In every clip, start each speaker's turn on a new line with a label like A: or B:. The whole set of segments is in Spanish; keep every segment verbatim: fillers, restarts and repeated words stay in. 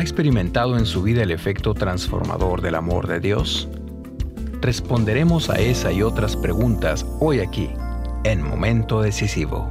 A: experimentado en su vida el efecto transformador del amor de Dios? Responderemos a esa y otras preguntas hoy aquí, en Momento Decisivo.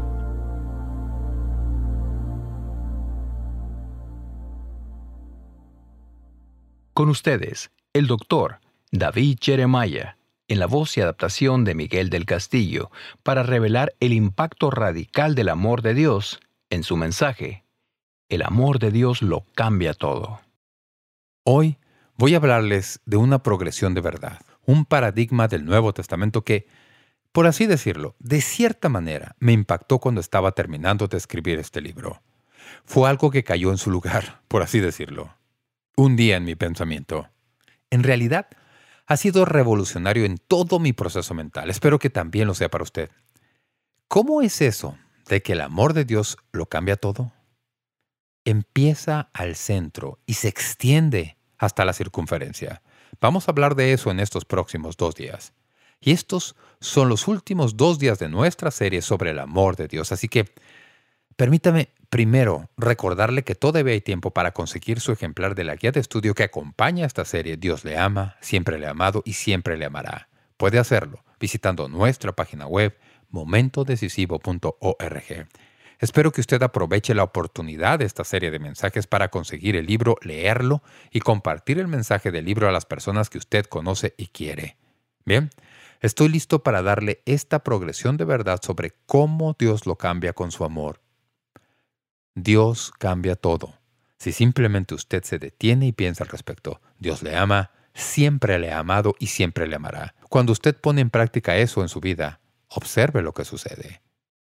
A: Con ustedes, el doctor David Jeremiah, en la voz y adaptación de Miguel del Castillo, para revelar el impacto radical del amor de Dios en su mensaje. El amor de Dios lo cambia todo.
B: Hoy voy a hablarles de una progresión de verdad, un paradigma del Nuevo Testamento que, por así decirlo, de cierta manera me impactó cuando estaba terminando de escribir este libro. Fue algo que cayó en su lugar, por así decirlo. Un día en mi pensamiento. En realidad, ha sido revolucionario en todo mi proceso mental. Espero que también lo sea para usted. ¿Cómo es eso de que el amor de Dios lo cambia todo? Empieza al centro y se extiende hasta la circunferencia. Vamos a hablar de eso en estos próximos dos días. Y estos son los últimos dos días de nuestra serie sobre el amor de Dios. Así que, permítame primero recordarle que todavía hay tiempo para conseguir su ejemplar de la guía de estudio que acompaña esta serie Dios le ama, siempre le ha amado y siempre le amará. Puede hacerlo visitando nuestra página web momento decisivo punto org. Espero que usted aproveche la oportunidad de esta serie de mensajes para conseguir el libro, leerlo y compartir el mensaje del libro a las personas que usted conoce y quiere. Bien, estoy listo para darle esta progresión de verdad sobre cómo Dios lo cambia con su amor. Dios cambia todo. Si simplemente usted se detiene y piensa al respecto, Dios le ama, siempre le ha amado y siempre le amará. Cuando usted pone en práctica eso en su vida, observe lo que sucede.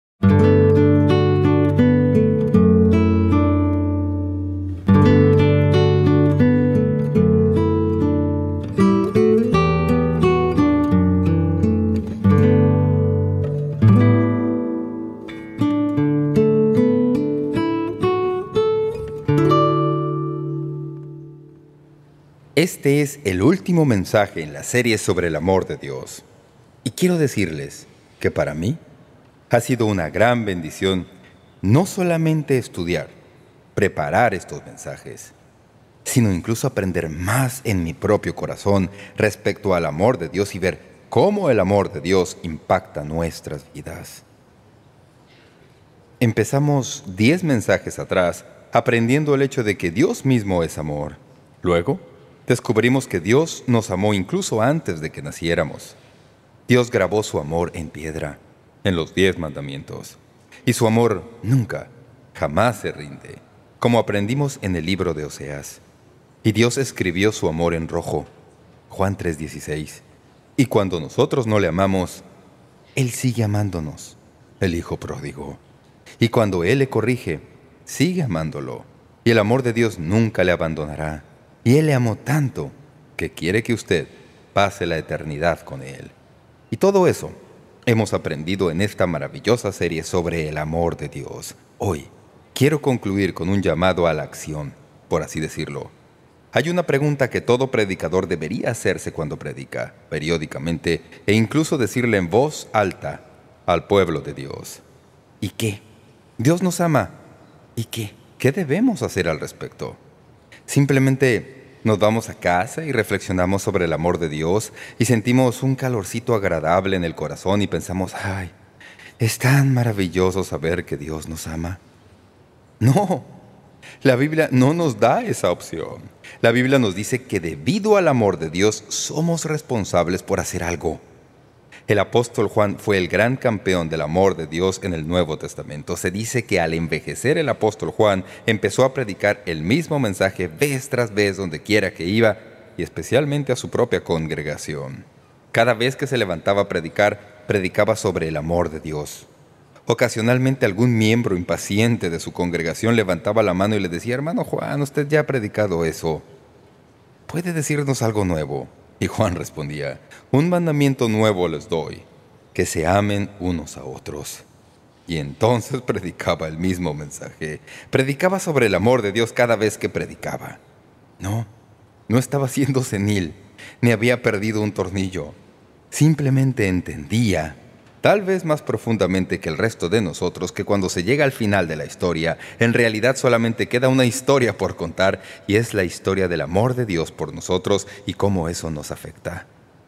C: Este es el último mensaje en la serie sobre el amor de Dios. Y quiero decirles que para mí ha sido una gran bendición no solamente estudiar, preparar estos mensajes, sino incluso aprender más en mi propio corazón respecto al amor de Dios y ver cómo el amor de Dios impacta nuestras vidas. Empezamos diez mensajes atrás aprendiendo el hecho de que Dios mismo es amor. Luego, descubrimos que Dios nos amó incluso antes de que naciéramos. Dios grabó su amor en piedra, en los diez mandamientos. Y su amor nunca, jamás se rinde, como aprendimos en el libro de Oseas. Y Dios escribió su amor en rojo, Juan tres dieciséis. Y cuando nosotros no le amamos, Él sigue amándonos, el Hijo pródigo. Y cuando Él le corrige, sigue amándolo. Y el amor de Dios nunca le abandonará. Y Él le amó tanto que quiere que usted pase la eternidad con Él. Y todo eso hemos aprendido en esta maravillosa serie sobre el amor de Dios. Hoy quiero concluir con un llamado a la acción, por así decirlo. Hay una pregunta que todo predicador debería hacerse cuando predica, periódicamente, e incluso decirle en voz alta al pueblo de Dios. ¿Y qué? Dios nos ama. ¿Y qué? ¿Qué debemos hacer al respecto? Simplemente nos vamos a casa y reflexionamos sobre el amor de Dios y sentimos un calorcito agradable en el corazón y pensamos, ¡ay, es tan maravilloso saber que Dios nos ama! No, la Biblia no nos da esa opción. La Biblia nos dice que debido al amor de Dios somos responsables por hacer algo. El apóstol Juan fue el gran campeón del amor de Dios en el Nuevo Testamento. Se dice que al envejecer el apóstol Juan empezó a predicar el mismo mensaje vez tras vez donde quiera que iba y especialmente a su propia congregación. Cada vez que se levantaba a predicar, predicaba sobre el amor de Dios. Ocasionalmente algún miembro impaciente de su congregación levantaba la mano y le decía, hermano Juan, usted ya ha predicado eso. ¿Puede decirnos algo nuevo? Y Juan respondía, un mandamiento nuevo les doy, que se amen unos a otros. Y entonces predicaba el mismo mensaje. Predicaba sobre el amor de Dios cada vez que predicaba. No, no estaba siendo senil, ni había perdido un tornillo. Simplemente entendía tal vez más profundamente que el resto de nosotros, que cuando se llega al final de la historia, en realidad solamente queda una historia por contar, y es la historia del amor de Dios por nosotros y cómo eso nos afecta.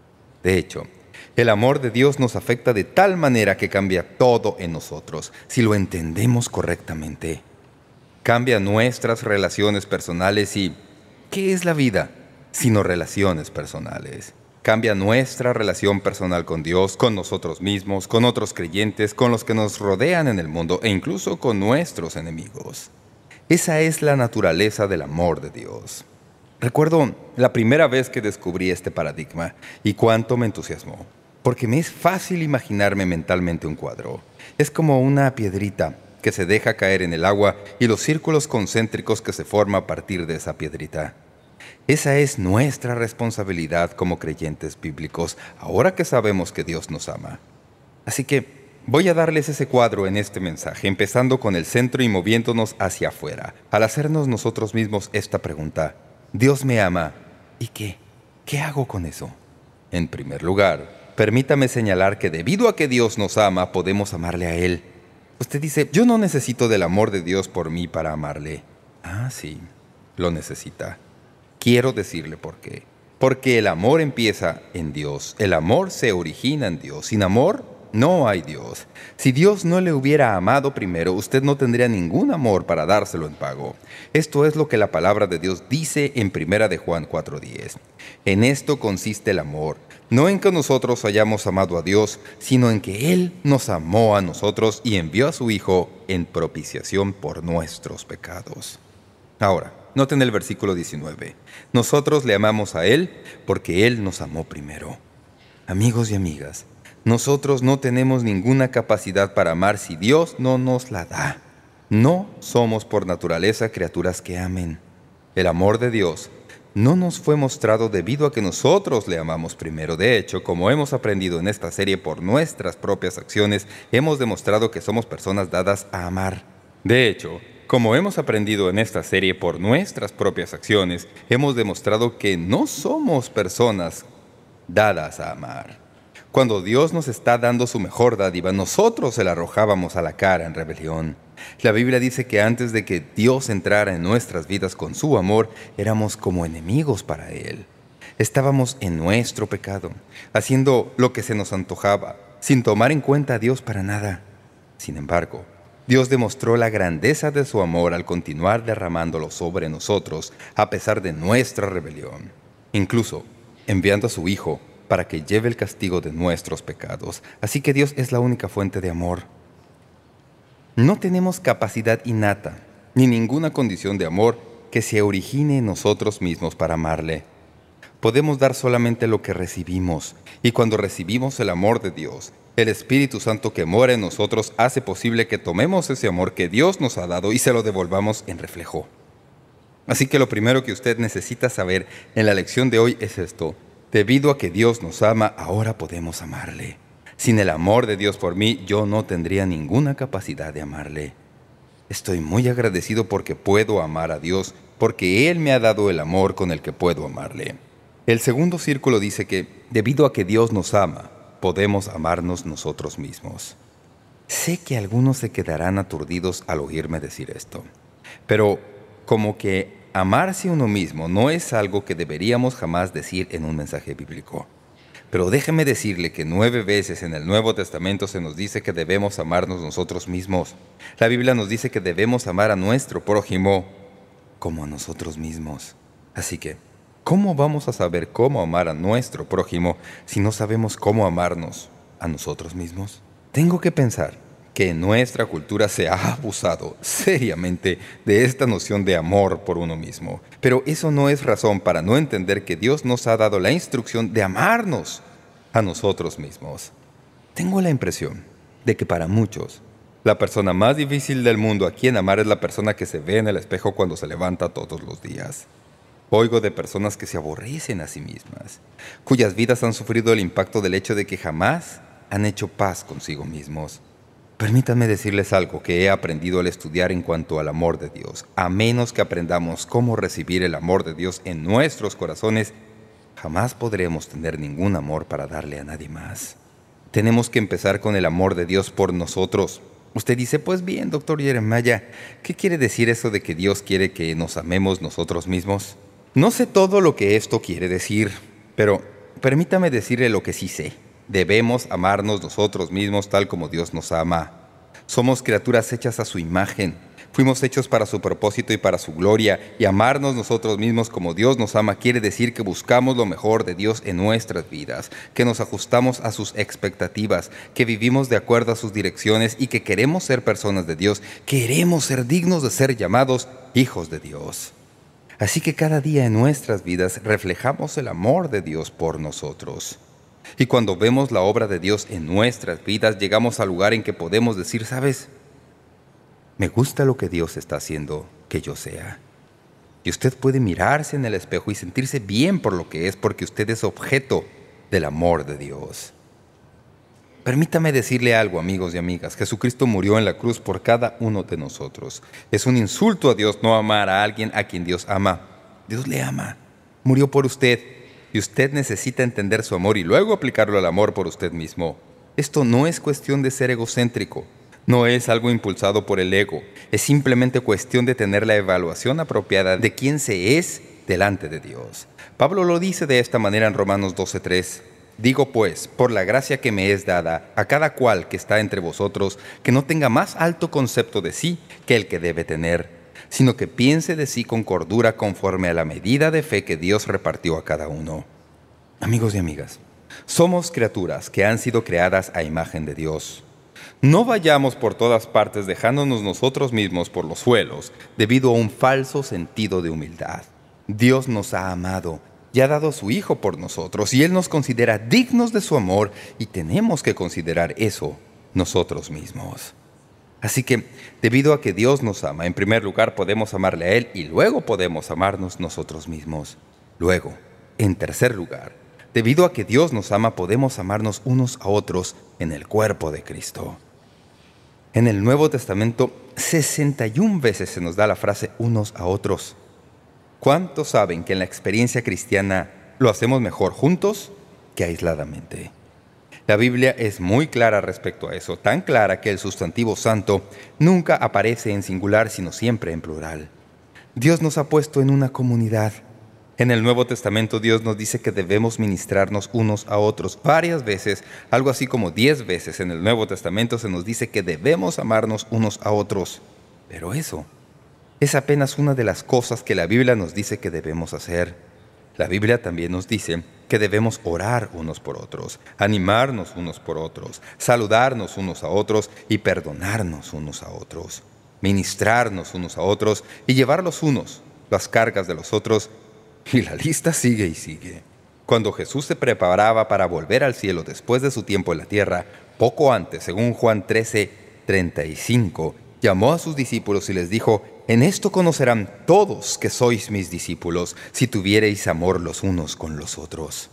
C: De hecho, el amor de Dios nos afecta de tal manera que cambia todo en nosotros, si lo entendemos correctamente. Cambia nuestras relaciones personales y ¿qué es la vida sino relaciones personales? Cambia nuestra relación personal con Dios, con nosotros mismos, con otros creyentes, con los que nos rodean en el mundo e incluso con nuestros enemigos. Esa es la naturaleza del amor de Dios. Recuerdo la primera vez que descubrí este paradigma y cuánto me entusiasmó, porque me es fácil imaginarme mentalmente un cuadro. Es como una piedrita que se deja caer en el agua y los círculos concéntricos que se forman a partir de esa piedrita. Esa es nuestra responsabilidad como creyentes bíblicos, ahora que sabemos que Dios nos ama. Así que voy a darles ese cuadro en este mensaje, empezando con el centro y moviéndonos hacia afuera, al hacernos nosotros mismos esta pregunta: Dios me ama, ¿y qué? ¿Qué hago con eso? En primer lugar, permítame señalar que debido a que Dios nos ama, podemos amarle a Él. Usted dice, yo no necesito del amor de Dios por mí para amarle. Ah, sí, lo necesita. Quiero decirle por qué. Porque el amor empieza en Dios. El amor se origina en Dios. Sin amor, no hay Dios. Si Dios no le hubiera amado primero, usted no tendría ningún amor para dárselo en pago. Esto es lo que la palabra de Dios dice en Primera de Juan cuatro diez. En esto consiste el amor, no en que nosotros hayamos amado a Dios, sino en que Él nos amó a nosotros y envió a su Hijo en propiciación por nuestros pecados. Ahora, noten el versículo diecinueve. Nosotros le amamos a Él porque Él nos amó primero. Amigos y amigas, nosotros no tenemos ninguna capacidad para amar si Dios no nos la da. No somos por naturaleza criaturas que amen. El amor de Dios no nos fue mostrado debido a que nosotros le amamos primero. De hecho, como hemos aprendido en esta serie por nuestras propias acciones, hemos demostrado que somos personas dadas a amar. De hecho, como hemos aprendido en esta serie por nuestras propias acciones, hemos demostrado que no somos personas dadas a amar. Cuando Dios nos está dando su mejor dádiva, nosotros se la arrojábamos a la cara en rebelión. La Biblia dice que antes de que Dios entrara en nuestras vidas con su amor, éramos como enemigos para Él. Estábamos en nuestro pecado, haciendo lo que se nos antojaba, sin tomar en cuenta a Dios para nada. Sin embargo, Dios demostró la grandeza de su amor al continuar derramándolo sobre nosotros a pesar de nuestra rebelión, incluso enviando a su Hijo para que lleve el castigo de nuestros pecados. Así que Dios es la única fuente de amor. No tenemos capacidad innata, ni ninguna condición de amor que se origine en nosotros mismos para amarle. Podemos dar solamente lo que recibimos, y cuando recibimos el amor de Dios, el Espíritu Santo que mora en nosotros hace posible que tomemos ese amor que Dios nos ha dado y se lo devolvamos en reflejo. Así que lo primero que usted necesita saber en la lección de hoy es esto: debido a que Dios nos ama, ahora podemos amarle. Sin el amor de Dios por mí, yo no tendría ninguna capacidad de amarle. Estoy muy agradecido porque puedo amar a Dios, porque Él me ha dado el amor con el que puedo amarle. El segundo círculo dice que, debido a que Dios nos ama, podemos amarnos nosotros mismos. Sé que algunos se quedarán aturdidos al oírme decir esto, pero como que amarse a uno mismo no es algo que deberíamos jamás decir en un mensaje bíblico. Pero déjeme decirle que nueve veces en el Nuevo Testamento se nos dice que debemos amarnos nosotros mismos. La Biblia nos dice que debemos amar a nuestro prójimo como a nosotros mismos. Así que, ¿cómo vamos a saber cómo amar a nuestro prójimo si no sabemos cómo amarnos a nosotros mismos? Tengo que pensar que en nuestra cultura se ha abusado seriamente de esta noción de amor por uno mismo. Pero eso no es razón para no entender que Dios nos ha dado la instrucción de amarnos a nosotros mismos. Tengo la impresión de que para muchos, la persona más difícil del mundo a quien amar es la persona que se ve en el espejo cuando se levanta todos los días. Oigo de personas que se aborrecen a sí mismas, cuyas vidas han sufrido el impacto del hecho de que jamás han hecho paz consigo mismos. Permítanme decirles algo que he aprendido al estudiar en cuanto al amor de Dios. A menos que aprendamos cómo recibir el amor de Dios en nuestros corazones, jamás podremos tener ningún amor para darle a nadie más. Tenemos que empezar con el amor de Dios por nosotros. Usted dice, pues bien, doctor Jeremiah, ¿qué quiere decir eso de que Dios quiere que nos amemos nosotros mismos? No sé todo lo que esto quiere decir, pero permítame decirle lo que sí sé. Debemos amarnos nosotros mismos tal como Dios nos ama. Somos criaturas hechas a su imagen. Fuimos hechos para su propósito y para su gloria, y amarnos nosotros mismos como Dios nos ama quiere decir que buscamos lo mejor de Dios en nuestras vidas, que nos ajustamos a sus expectativas, que vivimos de acuerdo a sus direcciones y que queremos ser personas de Dios, queremos ser dignos de ser llamados hijos de Dios. Así que cada día en nuestras vidas reflejamos el amor de Dios por nosotros. Y cuando vemos la obra de Dios en nuestras vidas, llegamos al lugar en que podemos decir, ¿sabes? Me gusta lo que Dios está haciendo que yo sea. Y usted puede mirarse en el espejo y sentirse bien por lo que es, porque usted es objeto del amor de Dios. Permítame decirle algo, amigos y amigas. Jesucristo murió en la cruz por cada uno de nosotros. Es un insulto a Dios no amar a alguien a quien Dios ama. Dios le ama. Murió por usted. Y usted necesita entender su amor y luego aplicarlo al amor por usted mismo. Esto no es cuestión de ser egocéntrico. No es algo impulsado por el ego. Es simplemente cuestión de tener la evaluación apropiada de quién se es delante de Dios. Pablo lo dice de esta manera en Romanos doce tres. Digo pues, por la gracia que me es dada, a cada cual que está entre vosotros, que no tenga más alto concepto de sí que el que debe tener, sino que piense de sí con cordura conforme a la medida de fe que Dios repartió a cada uno. Amigos y amigas, somos criaturas que han sido creadas a imagen de Dios. No vayamos por todas partes dejándonos nosotros mismos por los suelos debido a un falso sentido de humildad. Dios nos ha amado y ha dado a su Hijo por nosotros, y Él nos considera dignos de su amor, y tenemos que considerar eso nosotros mismos. Así que, debido a que Dios nos ama, en primer lugar podemos amarle a Él y luego podemos amarnos nosotros mismos. Luego, en tercer lugar, debido a que Dios nos ama, podemos amarnos unos a otros en el cuerpo de Cristo. En el Nuevo Testamento, sesenta y una veces se nos da la frase unos a otros. ¿Cuántos saben que en la experiencia cristiana lo hacemos mejor juntos que aisladamente? La Biblia es muy clara respecto a eso, tan clara que el sustantivo santo nunca aparece en singular, sino siempre en plural. Dios nos ha puesto en una comunidad. En el Nuevo Testamento Dios nos dice que debemos ministrarnos unos a otros varias veces, algo así como diez veces en el Nuevo Testamento se nos dice que debemos amarnos unos a otros. Pero eso es apenas una de las cosas que la Biblia nos dice que debemos hacer. La Biblia también nos dice que debemos orar unos por otros, animarnos unos por otros, saludarnos unos a otros y perdonarnos unos a otros, ministrarnos unos a otros y llevar los unos las cargas de los otros. Y la lista sigue y sigue. Cuando Jesús se preparaba para volver al cielo después de su tiempo en la tierra, poco antes, según Juan trece treinta y cinco, llamó a sus discípulos y les dijo, «En esto conocerán todos que sois mis discípulos, si tuviereis amor los unos con los otros».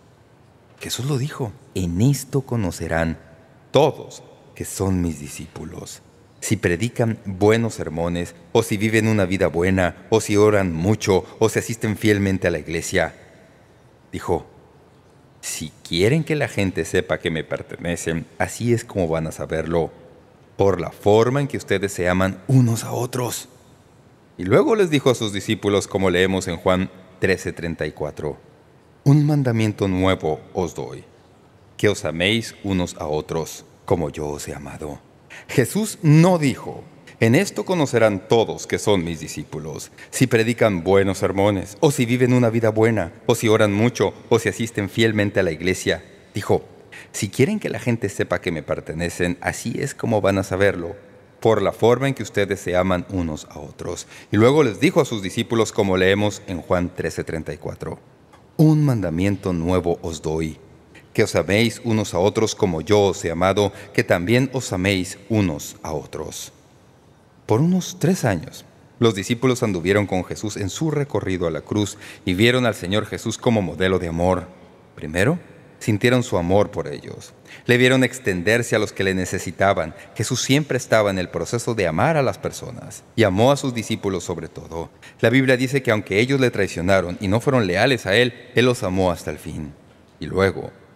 C: Jesús lo dijo, «En esto conocerán todos que son mis discípulos, si predican buenos sermones, o si viven una vida buena, o si oran mucho, o si asisten fielmente a la iglesia». Dijo, «Si quieren que la gente sepa que me pertenecen, así es como van a saberlo, por la forma en que ustedes se aman unos a otros». Y luego les dijo a sus discípulos, como leemos en Juan trece treinta y cuatro, «Un mandamiento nuevo os doy, que os améis unos a otros, como yo os he amado». Jesús no dijo, «En esto conocerán todos que son mis discípulos, si predican buenos sermones, o si viven una vida buena, o si oran mucho, o si asisten fielmente a la iglesia». Dijo, «Si quieren que la gente sepa que me pertenecen, así es como van a saberlo, por la forma en que ustedes se aman unos a otros». Y luego les dijo a sus discípulos, como leemos en Juan trece treinta y cuatro, «Un mandamiento nuevo os doy, que os améis unos a otros como yo os he amado, que también os améis unos a otros». Por unos tres años, los discípulos anduvieron con Jesús en su recorrido a la cruz y vieron al Señor Jesús como modelo de amor. Primero, sintieron su amor por ellos. Le vieron extenderse a los que le necesitaban. Jesús siempre estaba en el proceso de amar a las personas y amó a sus discípulos sobre todo. La Biblia dice que aunque ellos le traicionaron y no fueron leales a Él, Él los amó hasta el fin. Y luego,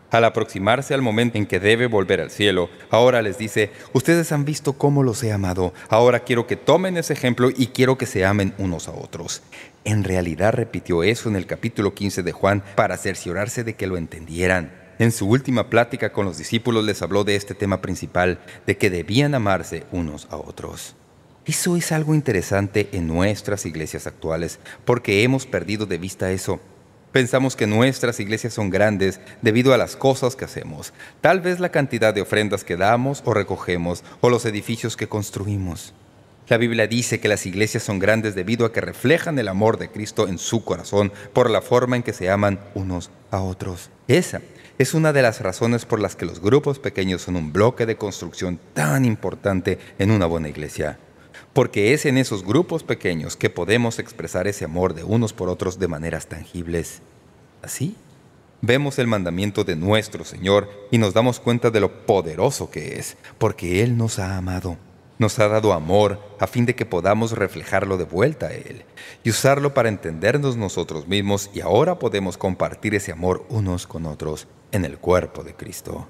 C: Al aproximarse al momento en que debe volver al cielo, ahora les dice, ustedes han visto cómo los he amado, ahora quiero que tomen ese ejemplo y quiero que se amen unos a otros. En realidad repitió eso en el capítulo quince de Juan para cerciorarse de que lo entendieran. En su última plática con los discípulos les habló de este tema principal, de que debían amarse unos a otros. Eso es algo interesante en nuestras iglesias actuales, porque hemos perdido de vista eso. Pensamos que nuestras iglesias son grandes debido a las cosas que hacemos, tal vez la cantidad de ofrendas que damos o recogemos, o los edificios que construimos. La Biblia dice que las iglesias son grandes debido a que reflejan el amor de Cristo en su corazón por la forma en que se aman unos a otros. Esa es una de las razones por las que los grupos pequeños son un bloque de construcción tan importante en una buena iglesia. Porque es en esos grupos pequeños que podemos expresar ese amor de unos por otros de maneras tangibles. Así, vemos el mandamiento de nuestro Señor y nos damos cuenta de lo poderoso que es, porque Él nos ha amado. Nos ha dado amor a fin de que podamos reflejarlo de vuelta a Él y usarlo para entendernos nosotros mismos, y ahora podemos compartir ese amor unos con otros en el cuerpo de Cristo.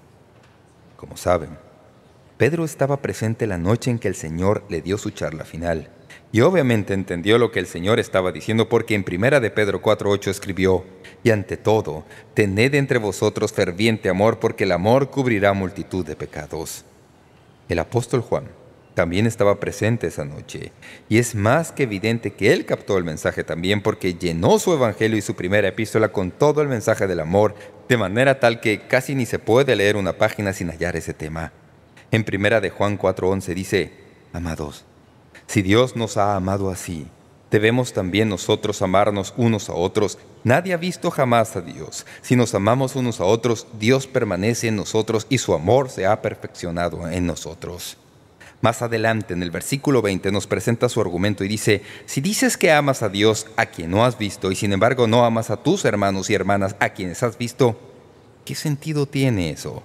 C: Como saben, Pedro estaba presente la noche en que el Señor le dio su charla final, y obviamente entendió lo que el Señor estaba diciendo, porque en primera de Pedro cuatro ocho escribió, «Y ante todo, tened entre vosotros ferviente amor, porque el amor cubrirá multitud de pecados». El apóstol Juan también estaba presente esa noche, y es más que evidente que él captó el mensaje también, porque llenó su evangelio y su primera epístola con todo el mensaje del amor, de manera tal que casi ni se puede leer una página sin hallar ese tema. En primera de Juan cuatro once dice, «Amados, si Dios nos ha amado así, debemos también nosotros amarnos unos a otros. Nadie ha visto jamás a Dios. Si nos amamos unos a otros, Dios permanece en nosotros y su amor se ha perfeccionado en nosotros». Más adelante, en el versículo veinte, nos presenta su argumento y dice, «Si dices que amas a Dios a quien no has visto, y sin embargo no amas a tus hermanos y hermanas a quienes has visto, ¿qué sentido tiene eso?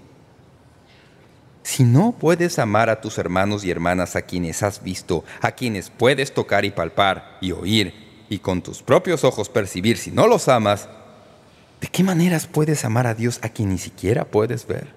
C: Si no puedes amar a tus hermanos y hermanas a quienes has visto, a quienes puedes tocar y palpar y oír, y con tus propios ojos percibir si no los amas, ¿de qué maneras puedes amar a Dios a quien ni siquiera puedes ver?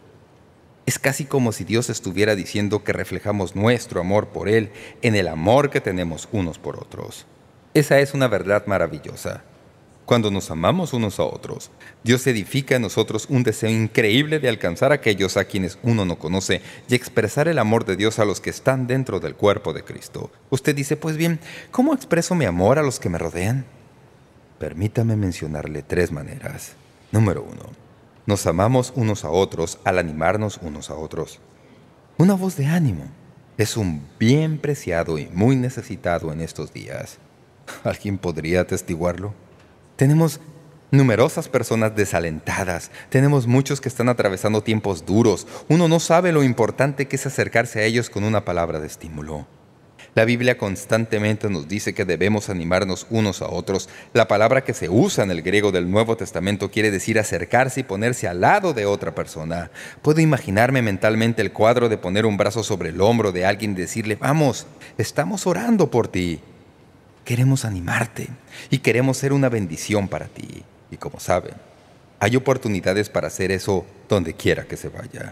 C: Es casi como si Dios estuviera diciendo que reflejamos nuestro amor por Él en el amor que tenemos unos por otros. Esa es una verdad maravillosa. Cuando nos amamos unos a otros, Dios edifica en nosotros un deseo increíble de alcanzar a aquellos a quienes uno no conoce y expresar el amor de Dios a los que están dentro del cuerpo de Cristo. Usted dice, pues bien, ¿cómo expreso mi amor a los que me rodean? Permítame mencionarle tres maneras. Número uno, nos amamos unos a otros al animarnos unos a otros. Una voz de ánimo es un bien preciado y muy necesitado en estos días. ¿Alguien podría atestiguarlo? Tenemos numerosas personas desalentadas. Tenemos muchos que están atravesando tiempos duros. Uno no sabe lo importante que es acercarse a ellos con una palabra de estímulo. La Biblia constantemente nos dice que debemos animarnos unos a otros. La palabra que se usa en el griego del Nuevo Testamento quiere decir acercarse y ponerse al lado de otra persona. Puedo imaginarme mentalmente el cuadro de poner un brazo sobre el hombro de alguien y decirle, «Vamos, estamos orando por ti». Queremos animarte y queremos ser una bendición para ti. Y como saben, hay oportunidades para hacer eso donde quiera que se vaya.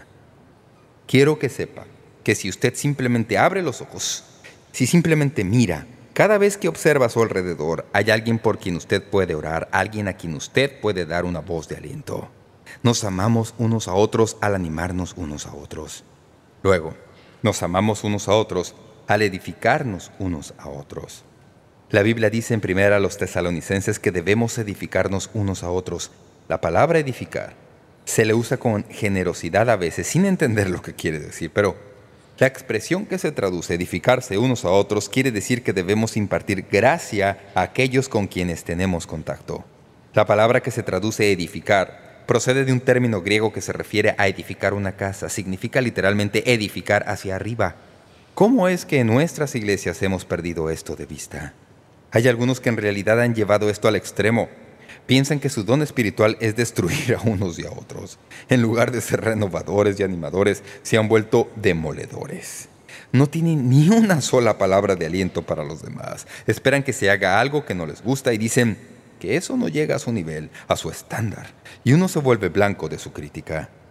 C: Quiero que sepa que si usted simplemente abre los ojos, si simplemente mira, cada vez que observa a su alrededor, hay alguien por quien usted puede orar, alguien a quien usted puede dar una voz de aliento. Nos amamos unos a otros al animarnos unos a otros. Luego, nos amamos unos a otros al edificarnos unos a otros. La Biblia dice en primera a los tesalonicenses que debemos edificarnos unos a otros. La palabra edificar se le usa con generosidad a veces, sin entender lo que quiere decir, pero la expresión que se traduce edificarse unos a otros quiere decir que debemos impartir gracia a aquellos con quienes tenemos contacto. La palabra que se traduce edificar procede de un término griego que se refiere a edificar una casa. Significa literalmente edificar hacia arriba. ¿Cómo es que en nuestras iglesias hemos perdido esto de vista? Hay algunos que en realidad han llevado esto al extremo. Piensan que su don espiritual es destruir a unos y a otros. En lugar de ser renovadores y animadores, se han vuelto demoledores. No tienen ni una sola palabra de aliento para los demás. Esperan que se haga algo que no les gusta y dicen que eso no llega a su nivel, a su estándar. Y uno se vuelve blanco de su crítica.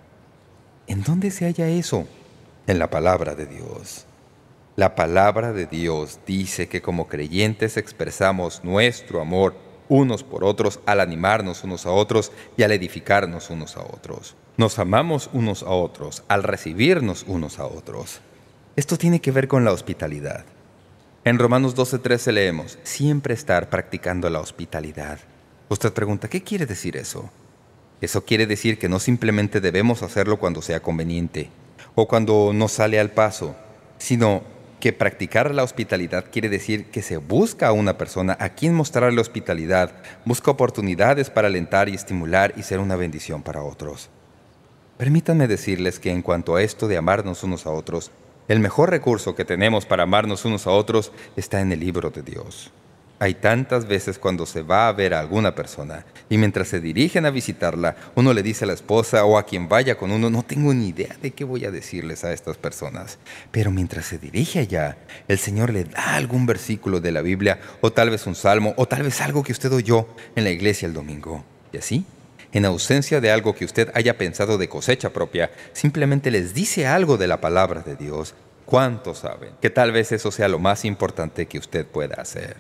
C: ¿En dónde se halla eso? En la palabra de Dios. La palabra de Dios dice que como creyentes expresamos nuestro amor unos por otros al animarnos unos a otros y al edificarnos unos a otros. Nos amamos unos a otros al recibirnos unos a otros. Esto tiene que ver con la hospitalidad. En Romanos doce trece leemos, siempre estar practicando la hospitalidad. Usted pregunta, ¿qué quiere decir eso? Eso quiere decir que no simplemente debemos hacerlo cuando sea conveniente o cuando nos sale al paso, sino que practicar la hospitalidad quiere decir que se busca a una persona a quien mostrarle hospitalidad, busca oportunidades para alentar y estimular y ser una bendición para otros. Permítanme decirles que en cuanto a esto de amarnos unos a otros, el mejor recurso que tenemos para amarnos unos a otros está en el libro de Dios. Hay tantas veces cuando se va a ver a alguna persona y mientras se dirigen a visitarla, uno le dice a la esposa o a quien vaya con uno, no tengo ni idea de qué voy a decirles a estas personas. Pero mientras se dirige allá, el Señor le da algún versículo de la Biblia o tal vez un salmo o tal vez algo que usted oyó en la iglesia el domingo. Y así, en ausencia de algo que usted haya pensado de cosecha propia, simplemente les dice algo de la palabra de Dios. ¿Cuántos saben que tal vez eso sea lo más importante que usted pueda hacer?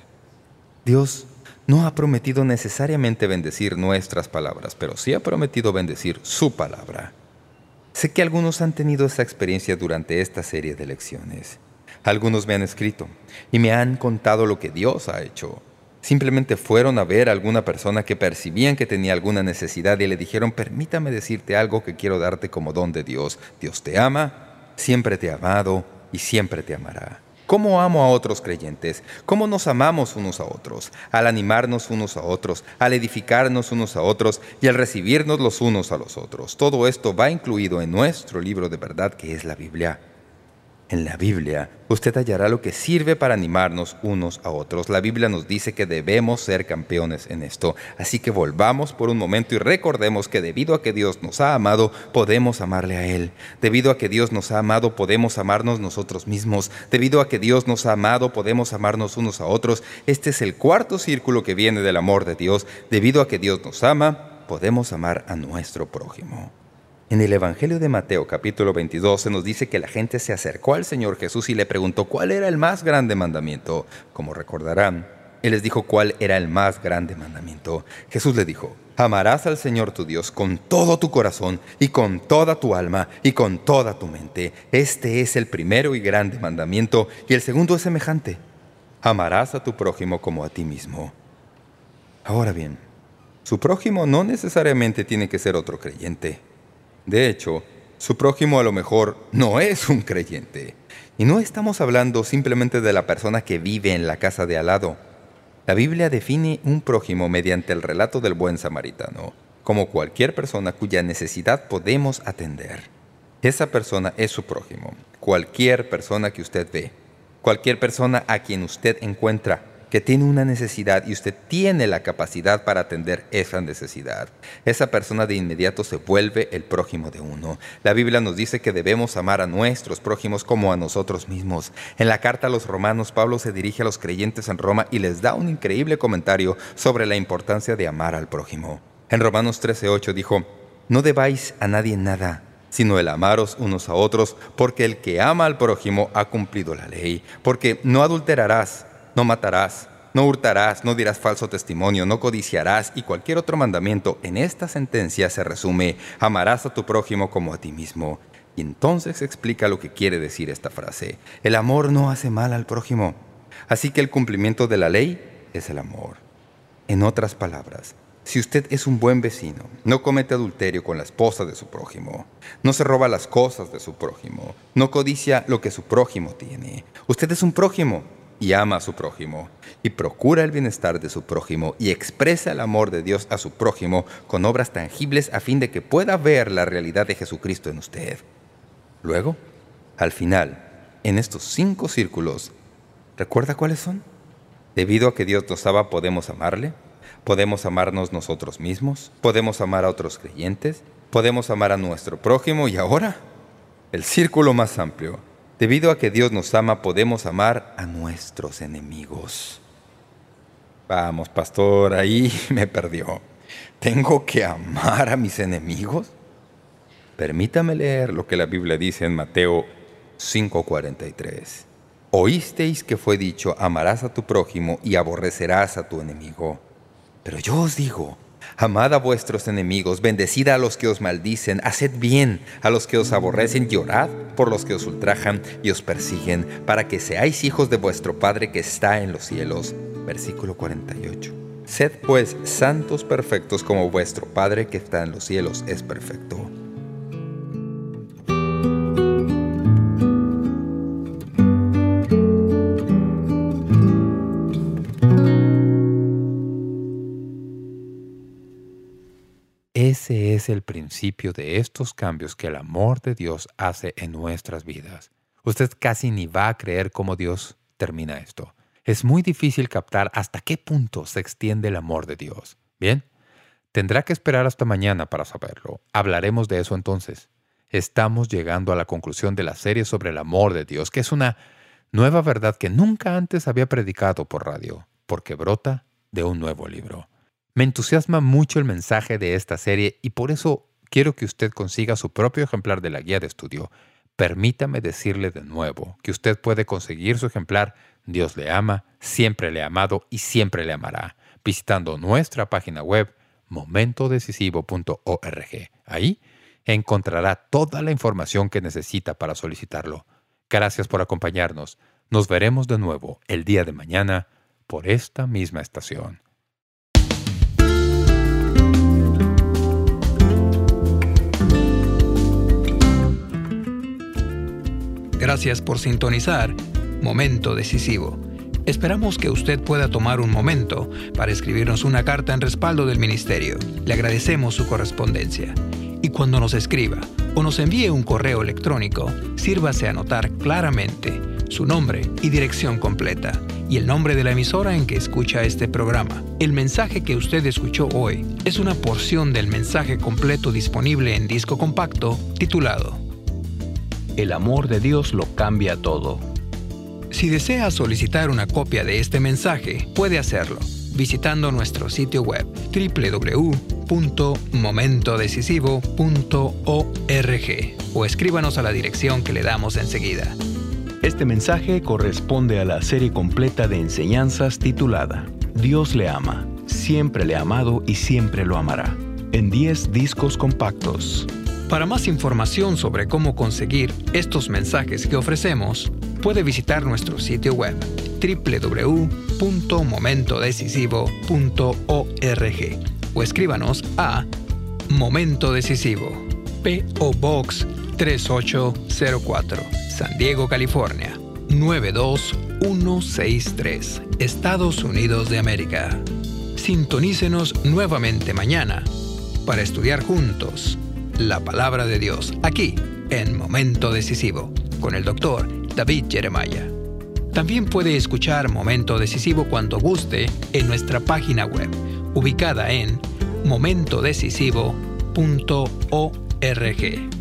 C: Dios no ha prometido necesariamente bendecir nuestras palabras, pero sí ha prometido bendecir su palabra. Sé que algunos han tenido esa experiencia durante esta serie de lecciones. Algunos me han escrito y me han contado lo que Dios ha hecho. Simplemente fueron a ver a alguna persona que percibían que tenía alguna necesidad y le dijeron, permítame decirte algo que quiero darte como don de Dios. Dios te ama, siempre te ha amado y siempre te amará. ¿Cómo amo a otros creyentes? ¿Cómo nos amamos unos a otros? Al animarnos unos a otros, al edificarnos unos a otros y al recibirnos los unos a los otros. Todo esto va incluido en nuestro libro de verdad que es la Biblia. En la Biblia, usted hallará lo que sirve para animarnos unos a otros. La Biblia nos dice que debemos ser campeones en esto. Así que volvamos por un momento y recordemos que debido a que Dios nos ha amado, podemos amarle a Él. Debido a que Dios nos ha amado, podemos amarnos nosotros mismos. Debido a que Dios nos ha amado, podemos amarnos unos a otros. Este es el cuarto círculo que viene del amor de Dios. Debido a que Dios nos ama, podemos amar a nuestro prójimo. En el Evangelio de Mateo, capítulo veintidós, se nos dice que la gente se acercó al Señor Jesús y le preguntó cuál era el más grande mandamiento. Como recordarán, Él les dijo cuál era el más grande mandamiento. Jesús le dijo, amarás al Señor tu Dios con todo tu corazón y con toda tu alma y con toda tu mente. Este es el primero y grande mandamiento y el segundo es semejante. Amarás a tu prójimo como a ti mismo. Ahora bien, su prójimo no necesariamente tiene que ser otro creyente. De hecho, su prójimo a lo mejor no es un creyente. Y no estamos hablando simplemente de la persona que vive en la casa de al lado. La Biblia define un prójimo mediante el relato del buen samaritano, como cualquier persona cuya necesidad podemos atender. Esa persona es su prójimo. Cualquier persona que usted ve, cualquier persona a quien usted encuentra que tiene una necesidad y usted tiene la capacidad para atender esa necesidad. Esa persona de inmediato se vuelve el prójimo de uno. La Biblia nos dice que debemos amar a nuestros prójimos como a nosotros mismos. En la carta a los Romanos, Pablo se dirige a los creyentes en Roma y les da un increíble comentario sobre la importancia de amar al prójimo. En Romanos trece ocho dijo, no debáis a nadie nada, sino el amaros unos a otros, porque el que ama al prójimo ha cumplido la ley. Porque no adulterarás, no matarás, no hurtarás, no dirás falso testimonio, no codiciarás y cualquier otro mandamiento. En esta sentencia se resume, amarás a tu prójimo como a ti mismo. Y entonces explica lo que quiere decir esta frase. El amor no hace mal al prójimo. Así que el cumplimiento de la ley es el amor. En otras palabras, si usted es un buen vecino, no comete adulterio con la esposa de su prójimo, no se roba las cosas de su prójimo, no codicia lo que su prójimo tiene. Usted es un prójimo y ama a su prójimo, y procura el bienestar de su prójimo, y expresa el amor de Dios a su prójimo con obras tangibles a fin de que pueda ver la realidad de Jesucristo en usted. Luego, al final, en estos cinco círculos, ¿recuerda cuáles son? Debido a que Dios nos ama, podemos amarle, podemos amarnos nosotros mismos, podemos amar a otros creyentes, podemos amar a nuestro prójimo, y ahora, el círculo más amplio. Debido a que Dios nos ama, podemos amar a nuestros enemigos. Vamos, pastor, ahí me perdió. ¿Tengo que amar a mis enemigos? Permítame leer lo que la Biblia dice en Mateo cinco cuarenta y tres. Oísteis que fue dicho, amarás a tu prójimo y aborrecerás a tu enemigo. Pero yo os digo, amad a vuestros enemigos, bendecid a los que os maldicen, haced bien a los que os aborrecen y orad por los que os ultrajan y os persiguen, para que seáis hijos de vuestro Padre que está en los cielos. Versículo cuarenta y ocho. Sed pues santos perfectos como vuestro Padre que está en los cielos es perfecto.
B: Ese es el principio de estos cambios que el amor de Dios hace en nuestras vidas. Usted casi ni va a creer cómo Dios termina esto. Es muy difícil captar hasta qué punto se extiende el amor de Dios. Bien, tendrá que esperar hasta mañana para saberlo. Hablaremos de eso entonces. Estamos llegando a la conclusión de la serie sobre el amor de Dios, que es una nueva verdad que nunca antes había predicado por radio, porque brota de un nuevo libro. Me entusiasma mucho el mensaje de esta serie y por eso quiero que usted consiga su propio ejemplar de la guía de estudio. Permítame decirle de nuevo que usted puede conseguir su ejemplar Dios le ama, siempre le ha amado y siempre le amará, visitando nuestra página web momento decisivo punto org. Ahí encontrará toda la información que necesita para solicitarlo. Gracias por acompañarnos. Nos veremos de nuevo el día de mañana por esta misma estación.
A: Gracias por sintonizar Momento Decisivo. Esperamos que usted pueda tomar un momento para escribirnos una carta en respaldo del ministerio. Le agradecemos su correspondencia. Y cuando nos escriba o nos envíe un correo electrónico, sírvase a anotar claramente su nombre y dirección completa y el nombre de la emisora en que escucha este programa. El mensaje que usted escuchó hoy es una porción del mensaje completo disponible en disco compacto titulado El amor de Dios lo cambia todo. Si desea solicitar una copia de este mensaje, puede hacerlo visitando nuestro sitio web doble u doble u doble u punto momento decisivo punto org o escríbanos a la dirección que le damos enseguida. Este mensaje corresponde a la serie completa de enseñanzas titulada Dios le ama, siempre le ha amado y siempre lo amará, en diez discos compactos. Para más información sobre cómo conseguir estos mensajes que ofrecemos, puede visitar nuestro sitio web doble u doble u doble u punto momento decisivo punto org o escríbanos a Momento Decisivo, P O Box tres ocho cero cuatro, San Diego, California, nueve dos uno seis tres, Estados Unidos de América. Sintonícenos nuevamente mañana para estudiar juntos la Palabra de Dios, aquí en Momento Decisivo, con el doctor David Jeremiah. También puede escuchar Momento Decisivo cuando guste en nuestra página web, ubicada en momento decisivo punto org.